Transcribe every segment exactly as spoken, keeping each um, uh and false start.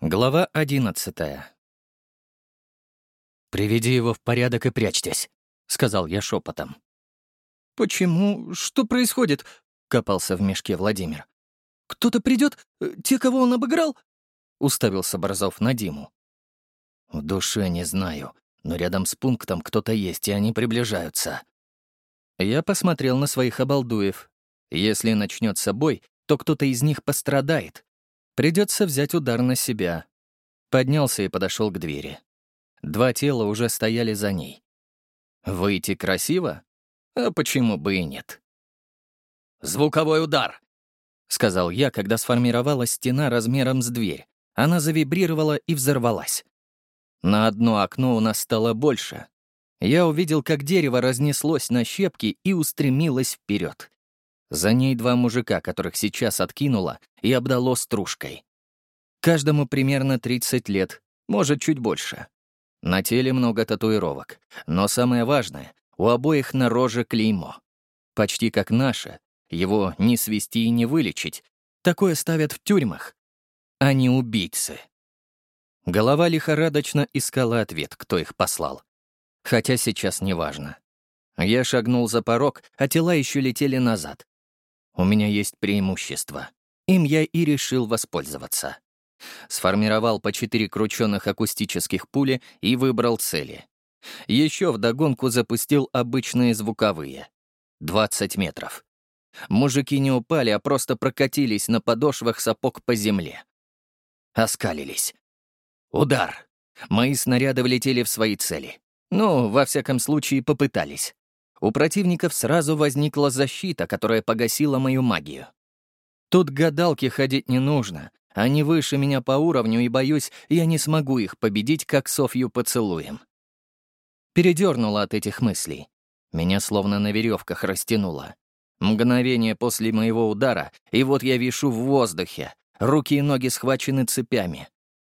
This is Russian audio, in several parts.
Глава одиннадцатая. «Приведи его в порядок и прячьтесь», — сказал я шепотом. «Почему? Что происходит?» — копался в мешке Владимир. «Кто-то придет? Те, кого он обыграл?» — уставился Борзов на Диму. «В душе не знаю, но рядом с пунктом кто-то есть, и они приближаются». Я посмотрел на своих обалдуев. Если начнется бой, то кто-то из них пострадает. Придется взять удар на себя. Поднялся и подошел к двери. Два тела уже стояли за ней. Выйти красиво? А почему бы и нет? «Звуковой удар!» — сказал я, когда сформировалась стена размером с дверь. Она завибрировала и взорвалась. На одно окно у нас стало больше. Я увидел, как дерево разнеслось на щепки и устремилось вперед. За ней два мужика, которых сейчас откинуло и обдало стружкой. Каждому примерно тридцать лет, может, чуть больше. На теле много татуировок, но самое важное — у обоих на роже клеймо. Почти как наше, его не свести и не вылечить. Такое ставят в тюрьмах. Они убийцы. Голова лихорадочно искала ответ, кто их послал. Хотя сейчас не важно. Я шагнул за порог, а тела еще летели назад. У меня есть преимущество. Им я и решил воспользоваться. Сформировал по четыре крученных акустических пули и выбрал цели. Еще вдогонку запустил обычные звуковые. двадцать метров. Мужики не упали, а просто прокатились на подошвах сапог по земле. Оскалились. Удар. Мои снаряды влетели в свои цели. Ну, во всяком случае, попытались. У противников сразу возникла защита, которая погасила мою магию. Тут к гадалке ходить не нужно. Они выше меня по уровню, и, боюсь, я не смогу их победить, как Софью поцелуем. Передернуло от этих мыслей. Меня словно на веревках растянуло. Мгновение после моего удара, и вот я вишу в воздухе. Руки и ноги схвачены цепями.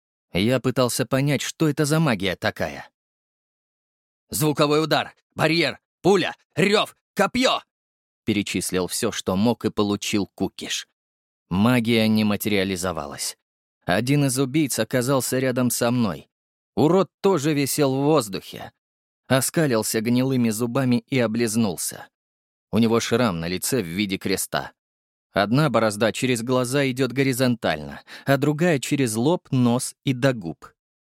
Я пытался понять, что это за магия такая. «Звуковой удар! Барьер! Пуля! Рев! Копье!» Перечислил все, что мог, и получил кукиш. Магия не материализовалась. Один из убийц оказался рядом со мной. Урод тоже висел в воздухе. Оскалился гнилыми зубами и облизнулся. У него шрам на лице в виде креста. Одна борозда через глаза идет горизонтально, а другая через лоб, нос и до губ.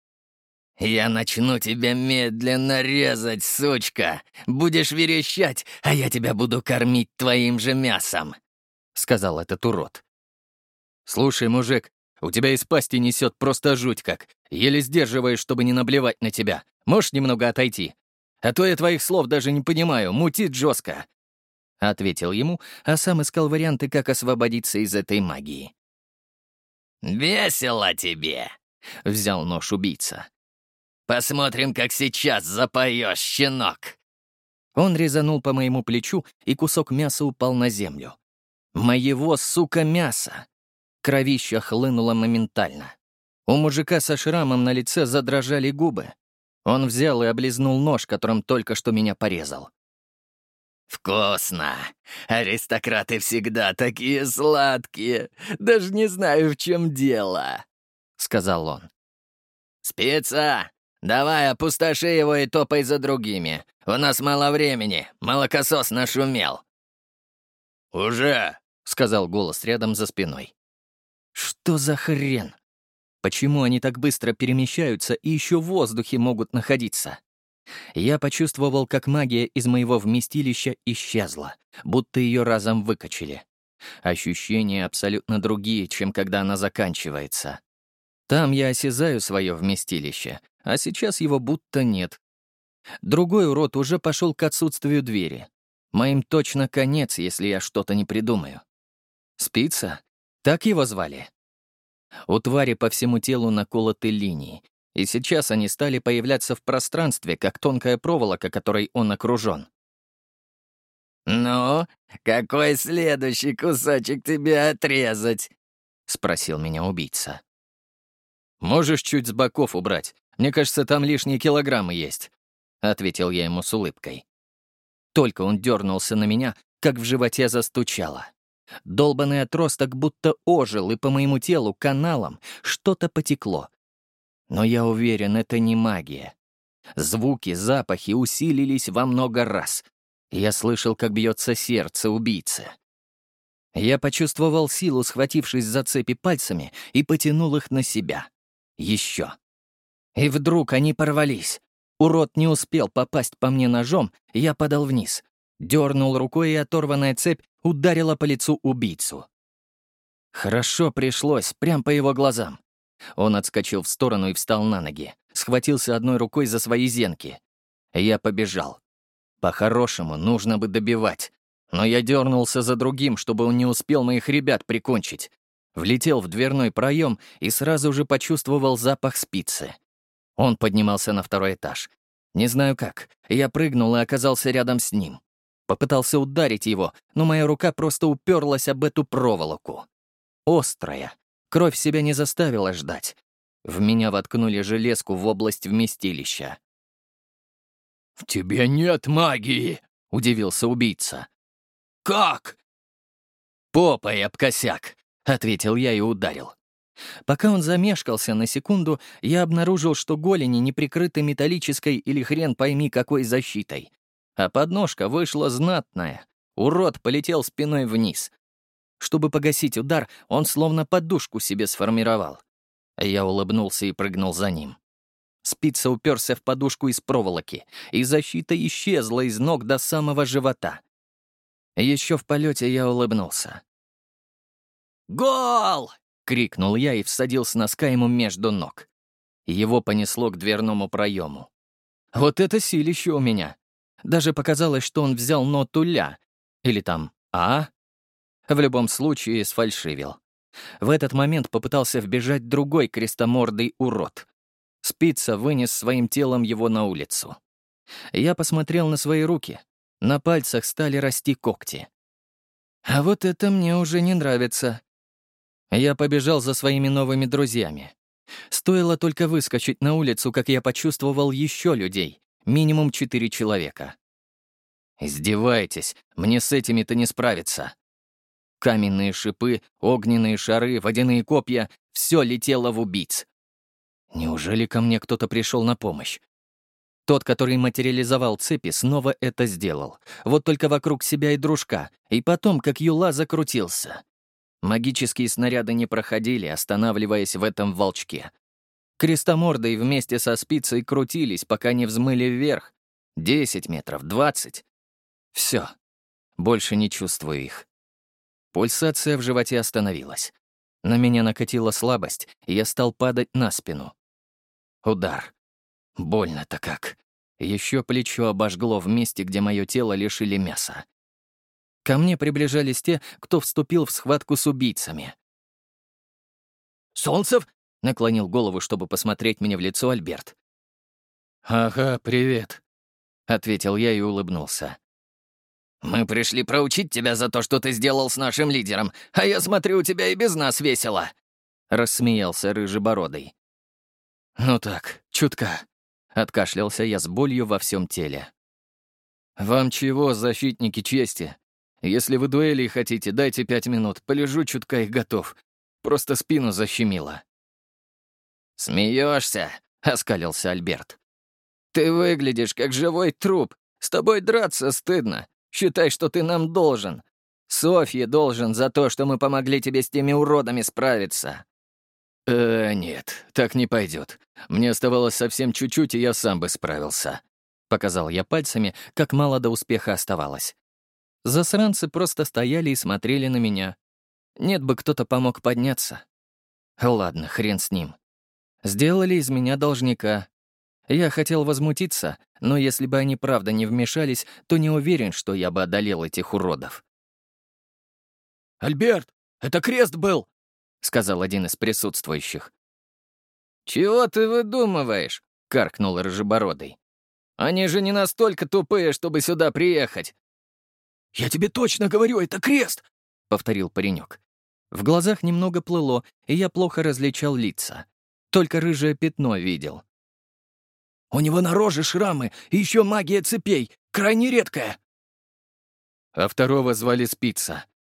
«Я начну тебя медленно резать, сучка! Будешь верещать, а я тебя буду кормить твоим же мясом!» — сказал этот урод. «Слушай, мужик, у тебя из пасти несет просто жуть как. Еле сдерживаешь, чтобы не наблевать на тебя. Можешь немного отойти? А то я твоих слов даже не понимаю, мутит жестко!» — ответил ему, а сам искал варианты, как освободиться из этой магии. «Весело тебе!» — взял нож убийца. «Посмотрим, как сейчас запоешь, щенок!» Он резанул по моему плечу, и кусок мяса упал на землю. Моего, сука, мяса! Кровища хлынула моментально. У мужика со шрамом на лице задрожали губы. Он взял и облизнул нож, которым только что меня порезал. «Вкусно! Аристократы всегда такие сладкие! Даже не знаю, в чем дело!» — сказал он. «Спица! Давай, опустоши его и топай за другими. У нас мало времени, молокосос нашумел». «Уже!» — сказал голос рядом за спиной. «Что за хрен? Почему они так быстро перемещаются и еще в воздухе могут находиться?» Я почувствовал, как магия из моего вместилища исчезла, будто ее разом выкачали. Ощущения абсолютно другие, чем когда она заканчивается. Там я осязаю свое вместилище, а сейчас его будто нет. Другой урод уже пошел к отсутствию двери. Моим точно конец, если я что-то не придумаю. Спица? Так его звали? У твари по всему телу наколоты линии, и сейчас они стали появляться в пространстве, как тонкая проволока, которой он окружен. «Ну, какой следующий кусочек тебе отрезать?» — спросил меня убийца. «Можешь чуть с боков убрать. Мне кажется, там лишние килограммы есть», — ответил я ему с улыбкой. Только он дернулся на меня, как в животе застучало. Долбанный отросток будто ожил, и по моему телу каналом что-то потекло. Но я уверен, это не магия. Звуки, запахи усилились во много раз. Я слышал, как бьется сердце убийцы. Я почувствовал силу, схватившись за цепи пальцами, и потянул их на себя. Еще. И вдруг они порвались. Урод не успел попасть по мне ножом, я падал вниз. Дернул рукой, и оторванная цепь ударила по лицу убийцу. Хорошо пришлось, прям по его глазам. Он отскочил в сторону и встал на ноги. Схватился одной рукой за свои зенки. Я побежал. По-хорошему, нужно бы добивать. Но я дернулся за другим, чтобы он не успел моих ребят прикончить. Влетел в дверной проем и сразу же почувствовал запах спицы. Он поднимался на второй этаж. Не знаю как. Я прыгнул и оказался рядом с ним. Попытался ударить его, но моя рука просто уперлась об эту проволоку. Острая. Кровь себя не заставила ждать. В меня воткнули железку в область вместилища. «В тебе нет магии!» — удивился убийца. «Как?» «Попой об косяк», — ответил я и ударил. Пока он замешкался на секунду, я обнаружил, что голени не прикрыты металлической или хрен пойми какой защитой. А подножка вышла знатная. Урод полетел спиной вниз. Чтобы погасить удар, он словно подушку себе сформировал. Я улыбнулся и прыгнул за ним. Спица уперся в подушку из проволоки, и защита исчезла из ног до самого живота. Еще в полете я улыбнулся. «Гол!» — крикнул я и всадил с носка ему между ног. Его понесло к дверному проему. Вот это силище у меня. Даже показалось, что он взял ноту ля. Или там а. В любом случае сфальшивил. В этот момент попытался вбежать другой крестомордый урод. Спица вынес своим телом его на улицу. Я посмотрел на свои руки. На пальцах стали расти когти. А вот это мне уже не нравится. Я побежал за своими новыми друзьями. Стоило только выскочить на улицу, как я почувствовал еще людей. Минимум четыре человека. Издеваетесь, мне с этими-то не справиться. Каменные шипы, огненные шары, водяные копья — все летело в убийц. Неужели ко мне кто-то пришел на помощь? Тот, который материализовал цепи, снова это сделал. Вот только вокруг себя и дружка, и потом, как юла, закрутился. Магические снаряды не проходили, останавливаясь в этом волчке. Крестоморды вместе со спицей крутились, пока не взмыли вверх. Десять метров, двадцать. Все. Больше не чувствую их. Пульсация в животе остановилась. На меня накатила слабость, и я стал падать на спину. Удар. Больно-то как. Еще плечо обожгло в месте, где мое тело лишили мяса. Ко мне приближались те, кто вступил в схватку с убийцами. «Солнцев?» — наклонил голову, чтобы посмотреть мне в лицо Альберт. «Ага, привет», — ответил я и улыбнулся. «Мы пришли проучить тебя за то, что ты сделал с нашим лидером, а я смотрю, у тебя и без нас весело», — рассмеялся рыжебородый. «Ну так, чутка», — откашлялся я с болью во всем теле. «Вам чего, защитники чести? Если вы дуэли хотите, дайте пять минут, полежу чутка и готов. Просто спину защемило». «Смеешься?» — оскалился Альберт. «Ты выглядишь как живой труп. С тобой драться стыдно. Считай, что ты нам должен. Софье должен за то, что мы помогли тебе с теми уродами справиться». «Э, нет, так не пойдет. Мне оставалось совсем чуть-чуть, и я сам бы справился». Показал я пальцами, как мало до успеха оставалось. Засранцы просто стояли и смотрели на меня. Нет бы кто-то помог подняться. Ладно, хрен с ним. Сделали из меня должника. Я хотел возмутиться, но если бы они правда не вмешались, то не уверен, что я бы одолел этих уродов. «Альберт, это крест был!» — сказал один из присутствующих. «Чего ты выдумываешь?» — каркнул рыжебородый. «Они же не настолько тупые, чтобы сюда приехать». «Я тебе точно говорю, это крест!» — повторил паренек. В глазах немного плыло, и я плохо различал лица. Только рыжее пятно видел. «У него на роже шрамы, и еще магия цепей, крайне редкая!» А второго звали Спица.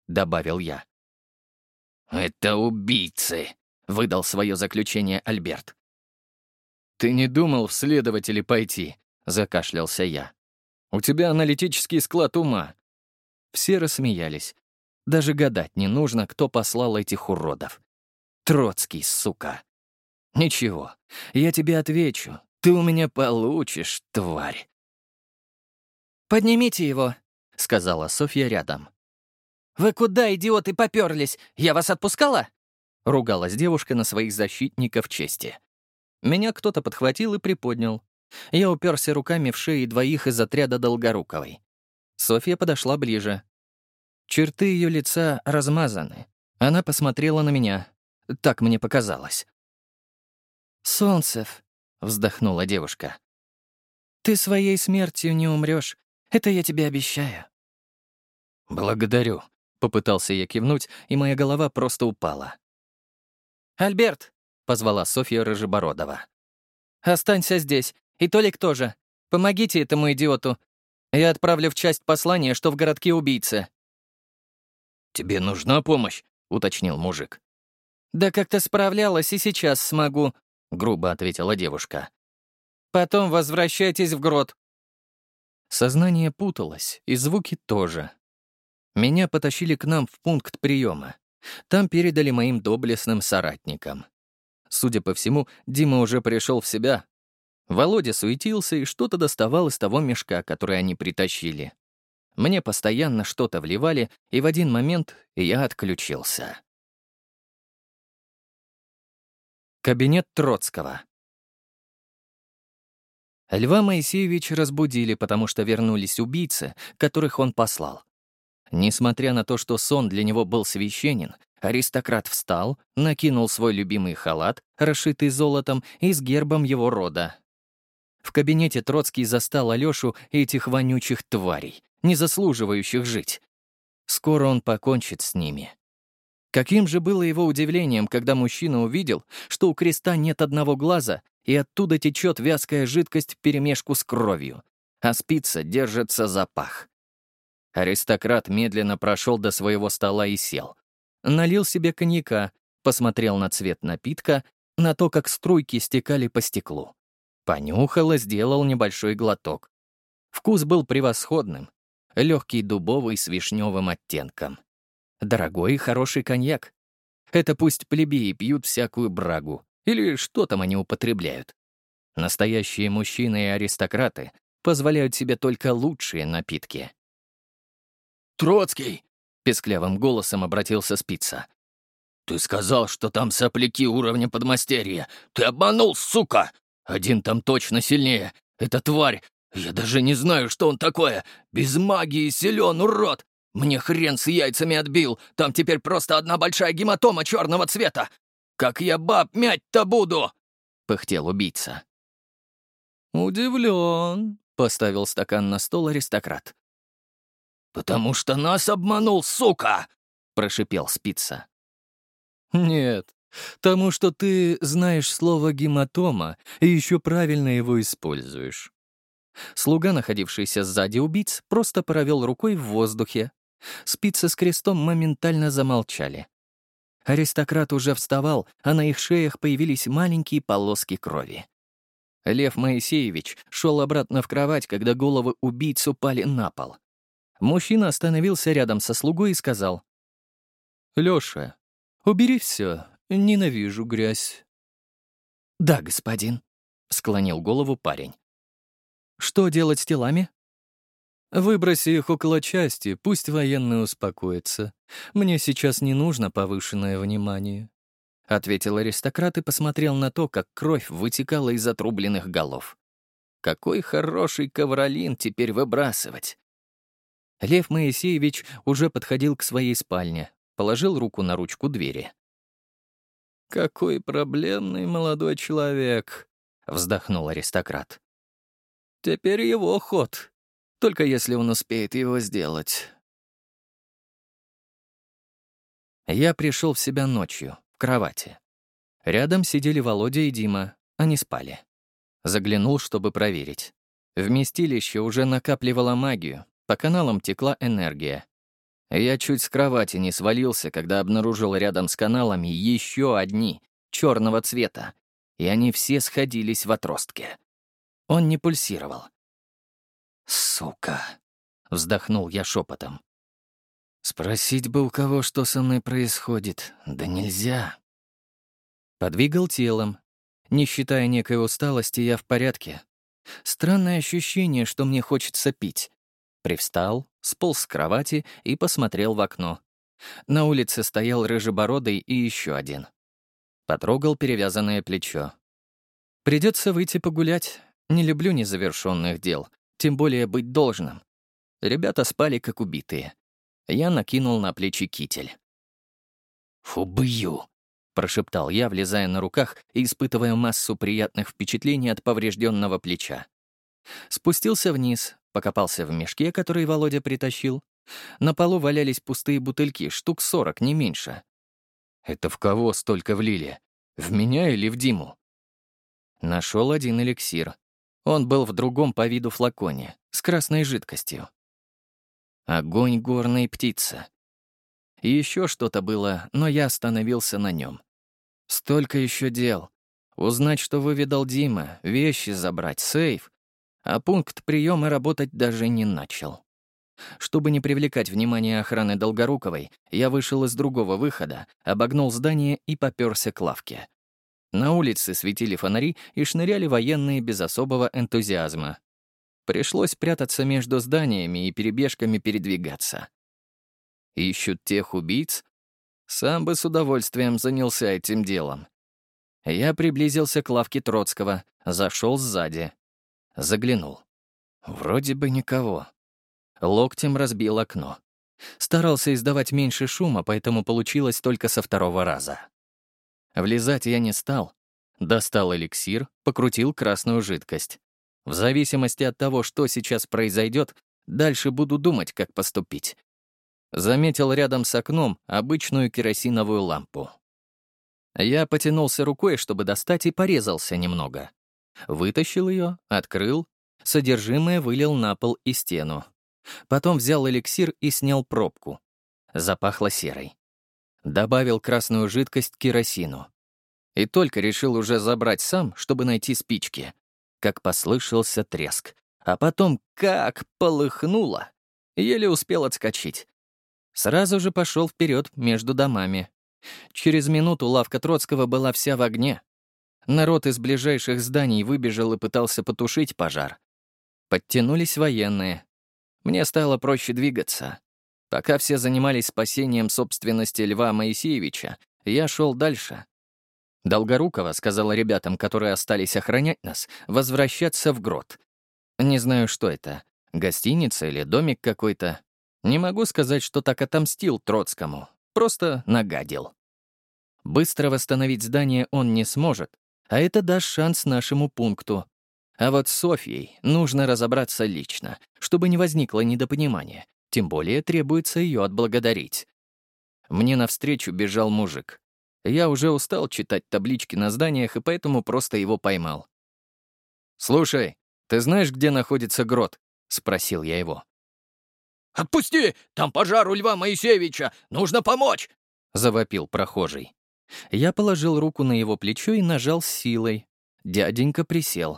— добавил я. «Это убийцы», — выдал свое заключение Альберт. «Ты не думал в следователи пойти?» — закашлялся я. «У тебя аналитический склад ума». Все рассмеялись. Даже гадать не нужно, кто послал этих уродов. Троцкий, сука. Ничего, я тебе отвечу. Ты у меня получишь, тварь. «Поднимите его», — сказала Софья рядом. «Вы куда, идиоты, попёрлись? Я вас отпускала?» Ругалась девушка на своих защитников чести. Меня кто-то подхватил и приподнял. Я уперся руками в шеи двоих из отряда Долгоруковой. Софья подошла ближе. Черты ее лица размазаны. Она посмотрела на меня. Так мне показалось. «Солнцев», — вздохнула девушка, — «ты своей смертью не умрёшь. Это я тебе обещаю». «Благодарю», — попытался я кивнуть, и моя голова просто упала. «Альберт», — позвала Софья Рыжебородова. «останься здесь. И Толик тоже. Помогите этому идиоту. Я отправлю в часть послания, что в городке убийца». «Тебе нужна помощь?» — уточнил мужик. «Да как-то справлялась, и сейчас смогу», — грубо ответила девушка. «Потом возвращайтесь в грот». Сознание путалось, и звуки тоже. Меня потащили к нам в пункт приема. Там передали моим доблестным соратникам. Судя по всему, Дима уже пришел в себя. Володя суетился и что-то доставал из того мешка, который они притащили. Мне постоянно что-то вливали, и в один момент я отключился. Кабинет Троцкого. Льва Моисеевича разбудили, потому что вернулись убийцы, которых он послал. Несмотря на то, что сон для него был священен, аристократ встал, накинул свой любимый халат, расшитый золотом и с гербом его рода. В кабинете Троцкий застал Алёшу и этих вонючих тварей, не заслуживающих жить. Скоро он покончит с ними. Каким же было его удивлением, когда мужчина увидел, что у креста нет одного глаза, и оттуда течет вязкая жидкость вперемешку с кровью, а спица держится за пах. Аристократ медленно прошел до своего стола и сел. Налил себе коньяка, посмотрел на цвет напитка, на то, как струйки стекали по стеклу. Понюхал и сделал небольшой глоток. Вкус был превосходным, легкий дубовый с вишневым оттенком. Дорогой и хороший коньяк. Это пусть плебеи пьют всякую брагу, или что там они употребляют. Настоящие мужчины и аристократы позволяют себе только лучшие напитки. «Троцкий!» — песклявым голосом обратился Спица. «Ты сказал, что там сопляки уровня подмастерья. Ты обманул, сука! Один там точно сильнее. Это тварь. Я даже не знаю, что он такое. Без магии силен, урод! Мне хрен с яйцами отбил. Там теперь просто одна большая гематома черного цвета. Как я баб мять-то буду?» — пыхтел убийца. «Удивлен», — поставил стакан на стол аристократ. «Потому что нас обманул, сука!» — прошипел Спица. «Нет, тому, что ты знаешь слово «гематома» и еще правильно его используешь». Слуга, находившийся сзади убийц, просто провел рукой в воздухе. Спицы с крестом моментально замолчали. Аристократ уже вставал, а на их шеях появились маленькие полоски крови. Лев Моисеевич шел обратно в кровать, когда головы убийц упали на пол. Мужчина остановился рядом со слугой и сказал: «Лёша, убери все, ненавижу грязь». «Да, господин», — склонил голову парень. «Что делать с телами?» «Выброси их около части, пусть военные успокоятся. Мне сейчас не нужно повышенное внимание», — ответил аристократ и посмотрел на то, как кровь вытекала из отрубленных голов. «Какой хороший ковролин теперь выбрасывать!» Лев Моисеевич уже подходил к своей спальне, положил руку на ручку двери. «Какой проблемный молодой человек», — вздохнул аристократ. «Теперь его ход, только если он успеет его сделать». Я пришел в себя ночью, в кровати. Рядом сидели Володя и Дима, они спали. Заглянул, чтобы проверить. Вместилище уже накапливало магию, по каналам текла энергия. Я чуть с кровати не свалился, когда обнаружил рядом с каналами еще одни, черного цвета, и они все сходились в отростке. Он не пульсировал. «Сука!» — вздохнул я шепотом. «Спросить бы у кого, что со мной происходит, да нельзя». Подвигал телом. Не считая некой усталости, я в порядке. Странное ощущение, что мне хочется пить. Привстал, сполз с кровати и посмотрел в окно. На улице стоял рыжебородый и еще один. Потрогал перевязанное плечо. Придется выйти погулять. Не люблю незавершенных дел, тем более быть должным. Ребята спали как убитые. Я накинул на плечи китель. «Убью!» — прошептал я, влезая на руках и испытывая массу приятных впечатлений от поврежденного плеча. Спустился вниз, покопался в мешке, который Володя притащил. На полу валялись пустые бутыльки, штук сорок, не меньше. Это в кого столько влили? В меня или в Диму? Нашел один эликсир. Он был в другом по виду флаконе, с красной жидкостью. Огонь горной птицы. И еще что-то было, но я остановился на нем. Столько еще дел. Узнать, что выведал Дима, вещи забрать, сейф. А пункт приема работать даже не начал. Чтобы не привлекать внимание охраны Долгоруковой, я вышел из другого выхода, обогнул здание и попёрся к лавке. На улице светили фонари и шныряли военные без особого энтузиазма. Пришлось прятаться между зданиями и перебежками передвигаться. Ищут тех убийц? Сам бы с удовольствием занялся этим делом. Я приблизился к лавке Троцкого, зашел сзади. Заглянул. Вроде бы никого. Локтем разбил окно. Старался издавать меньше шума, поэтому получилось только со второго раза. Влезать я не стал. Достал эликсир, покрутил красную жидкость. В зависимости от того, что сейчас произойдет, дальше буду думать, как поступить. Заметил рядом с окном обычную керосиновую лампу. Я потянулся рукой, чтобы достать, и порезался немного. Вытащил ее, открыл, содержимое вылил на пол и стену. Потом взял эликсир и снял пробку. Запахло серой. Добавил красную жидкость к керосину. И только решил уже забрать сам, чтобы найти спички, как послышался треск. А потом как полыхнуло. Еле успел отскочить. Сразу же пошел вперед между домами. Через минуту лавка Троцкого была вся в огне. Народ из ближайших зданий выбежал и пытался потушить пожар. Подтянулись военные. Мне стало проще двигаться. Пока все занимались спасением собственности Льва Моисеевича, я шел дальше. Долгорукова сказала ребятам, которые остались охранять нас, возвращаться в грот. Не знаю, что это, гостиница или домик какой-то. Не могу сказать, что так отомстил Троцкому. Просто нагадил. Быстро восстановить здание он не сможет, а это даст шанс нашему пункту. А вот с Софьей нужно разобраться лично, чтобы не возникло недопонимания, тем более требуется ее отблагодарить. Мне навстречу бежал мужик. Я уже устал читать таблички на зданиях и поэтому просто его поймал. «Слушай, ты знаешь, где находится грот?» — спросил я его. «Отпусти! Там пожар у Льва Моисеевича! Нужно помочь!» — завопил прохожий. Я положил руку на его плечо и нажал с силой. Дяденька присел.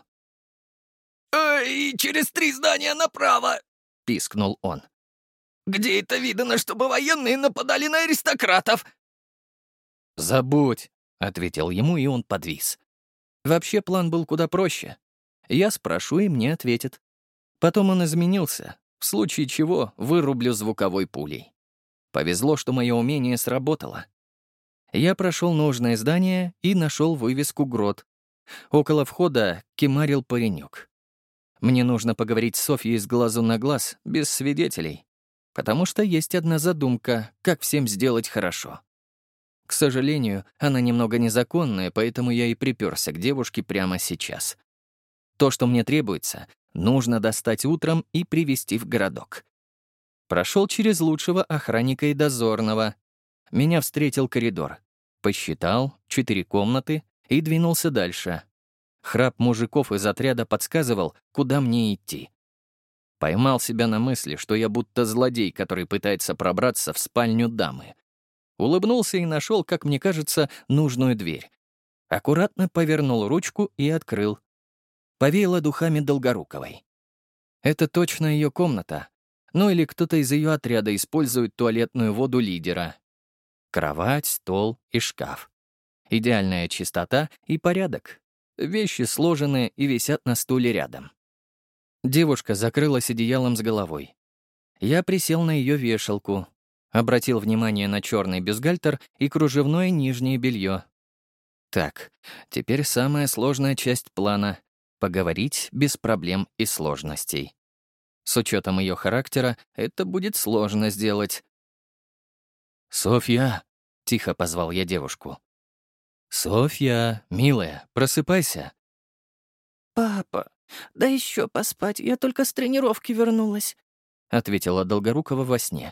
«Эй, через три здания направо!» — пискнул он. «Где это видано, чтобы военные нападали на аристократов?» «Забудь», — ответил ему, и он подвис. Вообще план был куда проще. Я спрошу, и мне ответят. Потом он изменился, в случае чего вырублю звуковой пулей. Повезло, что мое умение сработало. Я прошел нужное здание и нашел вывеску «Грот». Около входа кемарил паренек. Мне нужно поговорить с Софьей с глазу на глаз, без свидетелей, потому что есть одна задумка, как всем сделать хорошо. К сожалению, она немного незаконная, поэтому я и припёрся к девушке прямо сейчас. То, что мне требуется, нужно достать утром и привезти в городок. Прошел через лучшего охранника и дозорного. Меня встретил коридор. Посчитал, четыре комнаты, и двинулся дальше. Храп мужиков из отряда подсказывал, куда мне идти. Поймал себя на мысли, что я будто злодей, который пытается пробраться в спальню дамы. Улыбнулся и нашел, как мне кажется, нужную дверь. Аккуратно повернул ручку и открыл. Повеяло духами Долгоруковой. Это точно ее комната. Ну или кто-то из ее отряда использует туалетную воду лидера. Кровать, стол и шкаф. Идеальная чистота и порядок. Вещи сложены и висят на стуле рядом. Девушка закрылась одеялом с головой. Я присел на ее вешалку, обратил внимание на черный бюстгальтер и кружевное нижнее белье. Так, теперь самая сложная часть плана — поговорить без проблем и сложностей. С учетом ее характера это будет сложно сделать. «Софья!» — тихо позвал я девушку. «Софья, милая, просыпайся!» «Папа, да еще поспать, я только с тренировки вернулась», — ответила Долгорукова во сне.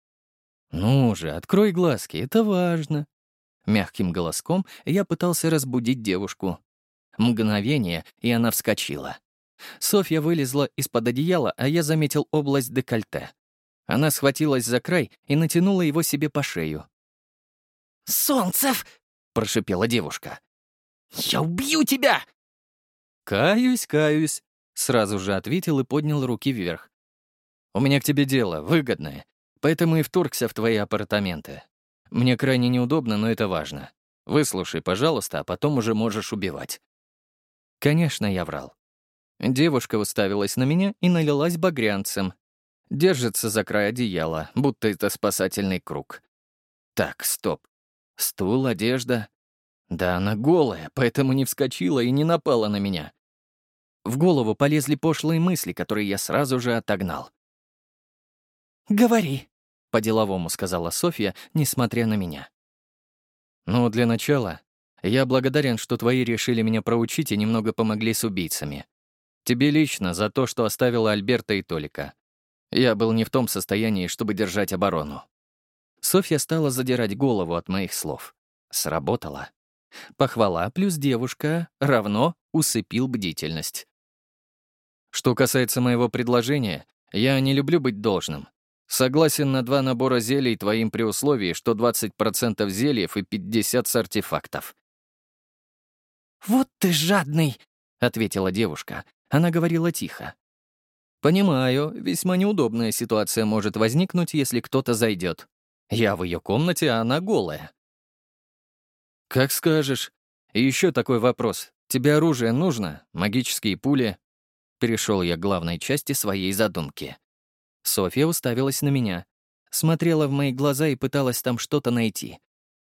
«Ну же, открой глазки, это важно». Мягким голоском я пытался разбудить девушку. Мгновение, и она вскочила. Софья вылезла из-под одеяла, а я заметил область декольте. Она схватилась за край и натянула его себе по шею. «Солнцев!» — прошипела девушка. «Я убью тебя!» «Каюсь, каюсь», — сразу же ответил и поднял руки вверх. «У меня к тебе дело, выгодное, поэтому и вторгся в твои апартаменты. Мне крайне неудобно, но это важно. Выслушай, пожалуйста, а потом уже можешь убивать». Конечно, я врал. Девушка уставилась на меня и налилась багрянцем. Держится за край одеяла, будто это спасательный круг. Так, стоп. Стул, одежда. Да она голая, поэтому не вскочила и не напала на меня. В голову полезли пошлые мысли, которые я сразу же отогнал. «Говори», — по-деловому сказала Софья, несмотря на меня. «Ну, для начала, я благодарен, что твои решили меня проучить и немного помогли с убийцами. Тебе лично за то, что оставила Альберта и Толика. Я был не в том состоянии, чтобы держать оборону». Софья стала задирать голову от моих слов. Сработало. Похвала плюс девушка равно усыпил бдительность. Что касается моего предложения, я не люблю быть должным. Согласен на два набора зелий твоим при условии, что двадцать процентов зельев и пятьдесят с артефактов. «Вот ты жадный», — ответила девушка. Она говорила тихо. «Понимаю, весьма неудобная ситуация может возникнуть, если кто-то зайдет. Я в ее комнате, а она голая». «Как скажешь. И еще такой вопрос. Тебе оружие нужно? Магические пули?» Перешел я к главной части своей задумки. Софья уставилась на меня, смотрела в мои глаза и пыталась там что-то найти.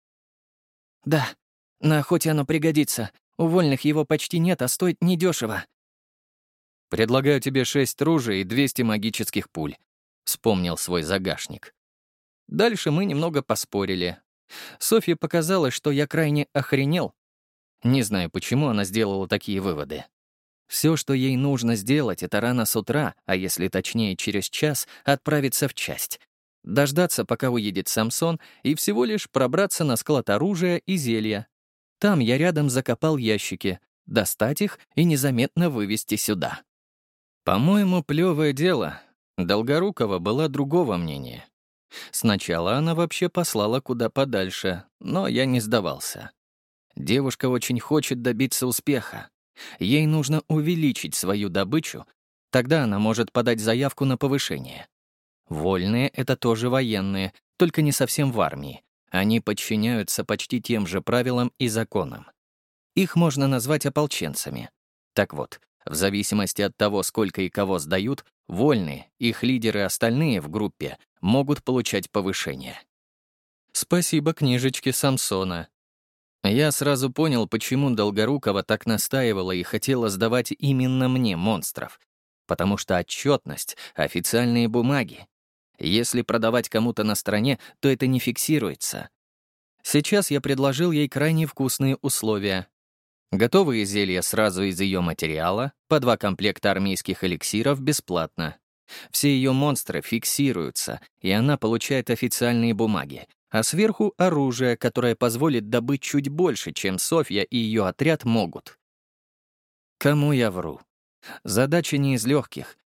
«Да, на охоте оно пригодится. У вольных его почти нет, а стоит недешево». «Предлагаю тебе шесть ружей и двести магических пуль», — вспомнил свой загашник. Дальше мы немного поспорили. Софье показалось, что я крайне охренел. Не знаю, почему она сделала такие выводы. Все, что ей нужно сделать, это рано с утра, а если точнее через час, отправиться в часть. Дождаться, пока уедет Самсон, и всего лишь пробраться на склад оружия и зелья. Там я рядом закопал ящики, достать их и незаметно вывести сюда. По-моему, плевое дело. Долгорукова была другого мнения. Сначала она вообще послала куда подальше, но я не сдавался. Девушка очень хочет добиться успеха. Ей нужно увеличить свою добычу, тогда она может подать заявку на повышение. Вольные — это тоже военные, только не совсем в армии. Они подчиняются почти тем же правилам и законам. Их можно назвать ополченцами. Так вот, в зависимости от того, сколько и кого сдают, вольные, их лидеры и остальные в группе могут получать повышение. Спасибо книжечке Самсона. Я сразу понял, почему Долгорукова так настаивала и хотела сдавать именно мне монстров. Потому что отчетность — официальные бумаги. Если продавать кому-то на стороне, то это не фиксируется. Сейчас я предложил ей крайне вкусные условия. Готовые зелья сразу из ее материала, по два комплекта армейских эликсиров бесплатно. Все ее монстры фиксируются, и она получает официальные бумаги, а сверху — оружие, которое позволит добыть чуть больше, чем Софья и ее отряд могут. Кому я вру? Задача не из легких,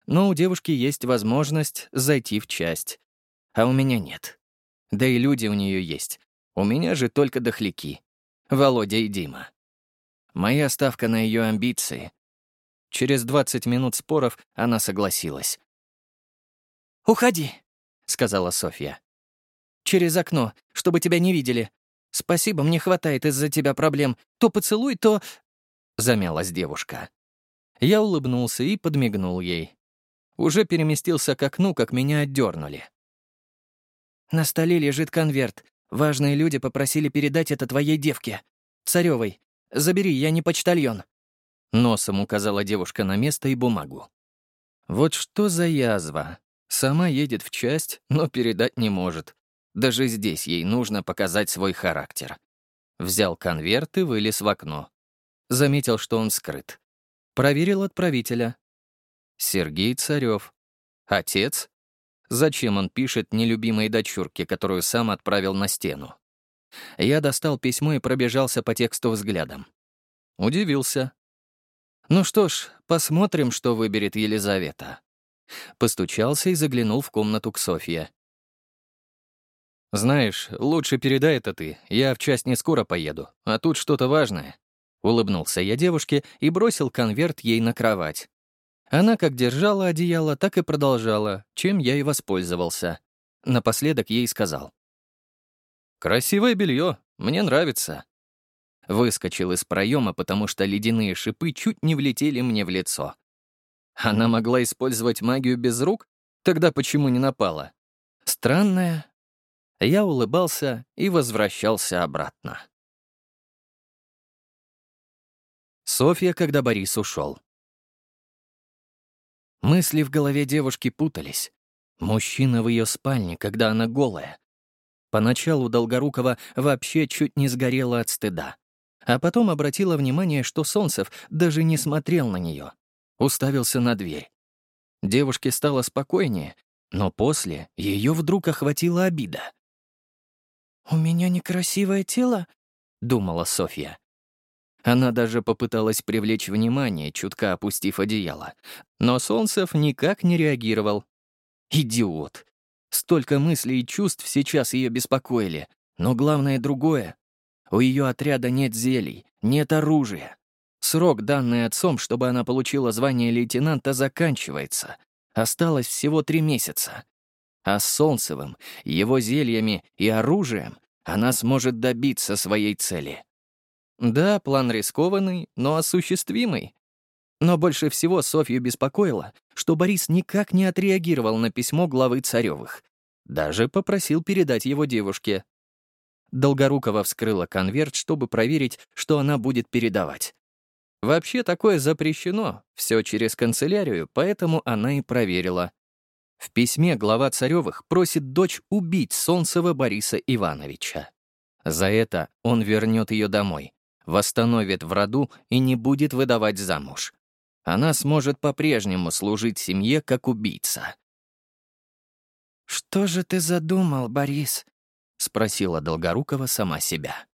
но у девушки есть возможность зайти в часть. А у меня нет. Да и люди у нее есть. У меня же только дохляки. Володя и Дима. Моя ставка на ее амбиции. Через двадцать минут споров она согласилась. «Уходи», — сказала Софья. «Через окно, чтобы тебя не видели. Спасибо, мне хватает из-за тебя проблем. То поцелуй, то...» Замялась девушка. Я улыбнулся и подмигнул ей. Уже переместился к окну, как меня отдернули. «На столе лежит конверт. Важные люди попросили передать это твоей девке. Царёвой. Забери, я не почтальон». Носом указала девушка на место и бумагу. Вот что за язва. Сама едет в часть, но передать не может. Даже здесь ей нужно показать свой характер. Взял конверт и вылез в окно. Заметил, что он скрыт. Проверил отправителя. Сергей Царёв. Отец? Зачем он пишет нелюбимой дочурке, которую сам отправил на стену? Я достал письмо и пробежался по тексту взглядом. Удивился. Ну что ж, посмотрим, что выберет Елизавета. Постучался и заглянул в комнату к Софье. «Знаешь, лучше передай это ты. Я в часть не скоро поеду, а тут что-то важное». Улыбнулся я девушке и бросил конверт ей на кровать. Она как держала одеяло, так и продолжала, чем я и воспользовался. Напоследок ей сказал. «Красивое белье, мне нравится». Выскочил из проема, потому что ледяные шипы чуть не влетели мне в лицо. Она могла использовать магию без рук? Тогда почему не напала? Странная. Я улыбался и возвращался обратно. Софья, когда Борис ушел. Мысли в голове девушки путались. Мужчина в ее спальне, когда она голая. Поначалу Долгорукова вообще чуть не сгорела от стыда. А потом обратила внимание, что Солнцев даже не смотрел на нее. Уставился на дверь. Девушке стало спокойнее, но после ее вдруг охватила обида. «У меня некрасивое тело?» — думала Софья. Она даже попыталась привлечь внимание, чутка опустив одеяло. Но Солнцев никак не реагировал. Идиот. Столько мыслей и чувств сейчас ее беспокоили. Но главное другое. У ее отряда нет зелий, нет оружия. Срок, данный отцом, чтобы она получила звание лейтенанта, заканчивается. Осталось всего три месяца. А с Солнцевым, его зельями и оружием она сможет добиться своей цели. Да, план рискованный, но осуществимый. Но больше всего Софью беспокоило, что Борис никак не отреагировал на письмо главы Царёвых. Даже попросил передать его девушке. Долгорукова вскрыла конверт, чтобы проверить, что она будет передавать. Вообще такое запрещено, все через канцелярию, поэтому она и проверила. В письме глава Царёвых просит дочь убить Солнцева Бориса Ивановича. За это он вернет ее домой, восстановит в роду и не будет выдавать замуж. Она сможет по-прежнему служить семье как убийца. «Что же ты задумал, Борис?» — спросила Долгорукова сама себя.